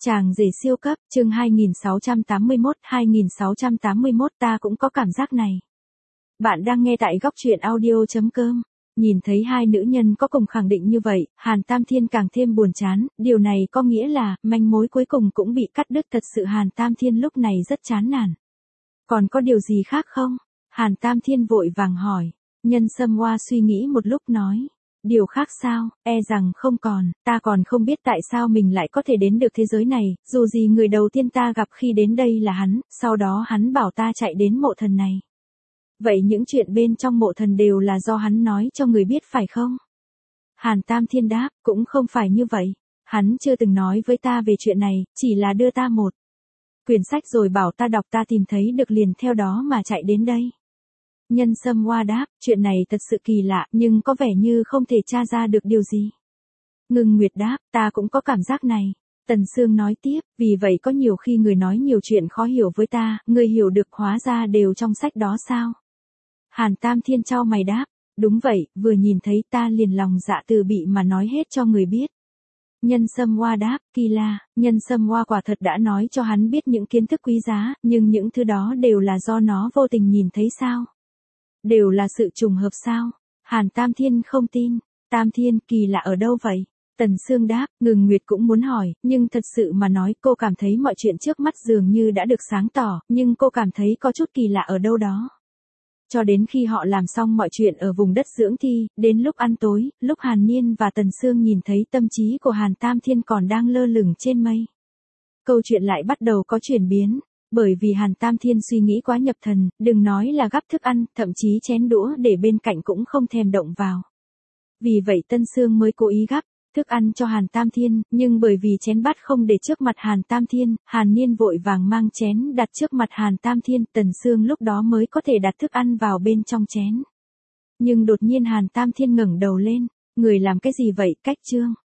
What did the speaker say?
Chàng rể siêu cấp, chương 2681, ta cũng có cảm giác này. Bạn đang nghe tại góc truyện audio.com. Nhìn thấy hai nữ nhân có cùng khẳng định như vậy, Hàn Tam Thiên càng thêm buồn chán, điều này có nghĩa là, manh mối cuối cùng cũng bị cắt đứt. Thật sự Hàn Tam Thiên lúc này rất chán nản. Còn có điều gì khác không? Hàn Tam Thiên vội vàng hỏi. Nhân Sâm Hoa suy nghĩ một lúc nói. Điều khác sao, e rằng không còn, ta còn không biết tại sao mình lại có thể đến được thế giới này, dù gì người đầu tiên ta gặp khi đến đây là hắn, sau đó hắn bảo ta chạy đến mộ thần này. Vậy những chuyện bên trong mộ thần đều là do hắn nói cho người biết phải không? Hàn Tam Thiên đáp, cũng không phải như vậy. Hắn chưa từng nói với ta về chuyện này, chỉ là đưa ta một quyển sách rồi bảo ta đọc, ta tìm thấy được liền theo đó mà chạy đến đây. Nhân Sâm Hoa đáp, chuyện này thật sự kỳ lạ, nhưng có vẻ như không thể tra ra được điều gì. Ngưng Nguyệt đáp, ta cũng có cảm giác này. Tần Sương nói tiếp, vì vậy có nhiều khi người nói nhiều chuyện khó hiểu với ta, người hiểu được hóa ra đều trong sách đó sao? Hàn Tam Thiên chau mày đáp, đúng vậy, vừa nhìn thấy ta liền lòng dạ từ bị mà nói hết cho người biết. Nhân Sâm Hoa đáp, kỳ lạ, Nhân Sâm Hoa quả thật đã nói cho hắn biết những kiến thức quý giá, nhưng những thứ đó đều là do nó vô tình nhìn thấy sao? Đều là sự trùng hợp sao? Hàn Tam Thiên không tin. Tam Thiên, kỳ lạ ở đâu vậy? Tần Sương đáp, Ngừng Nguyệt cũng muốn hỏi, nhưng thật sự mà nói cô cảm thấy mọi chuyện trước mắt dường như đã được sáng tỏ, nhưng cô cảm thấy có chút kỳ lạ ở đâu đó. Cho đến khi họ làm xong mọi chuyện ở vùng đất dưỡng thi, đến lúc ăn tối, lúc Hàn Niên và Tần Sương nhìn thấy tâm trí của Hàn Tam Thiên còn đang lơ lửng trên mây. Câu chuyện lại bắt đầu có chuyển biến. Bởi vì Hàn Tam Thiên suy nghĩ quá nhập thần, đừng nói là gắp thức ăn, thậm chí chén đũa để bên cạnh cũng không thèm động vào. Vì vậy Tân Sương mới cố ý gắp thức ăn cho Hàn Tam Thiên, nhưng bởi vì chén bát không để trước mặt Hàn Tam Thiên, Hàn Niên vội vàng mang chén đặt trước mặt Hàn Tam Thiên, Tần Sương lúc đó mới có thể đặt thức ăn vào bên trong chén. Nhưng đột nhiên Hàn Tam Thiên ngẩng đầu lên, người làm cái gì vậy, cách chương?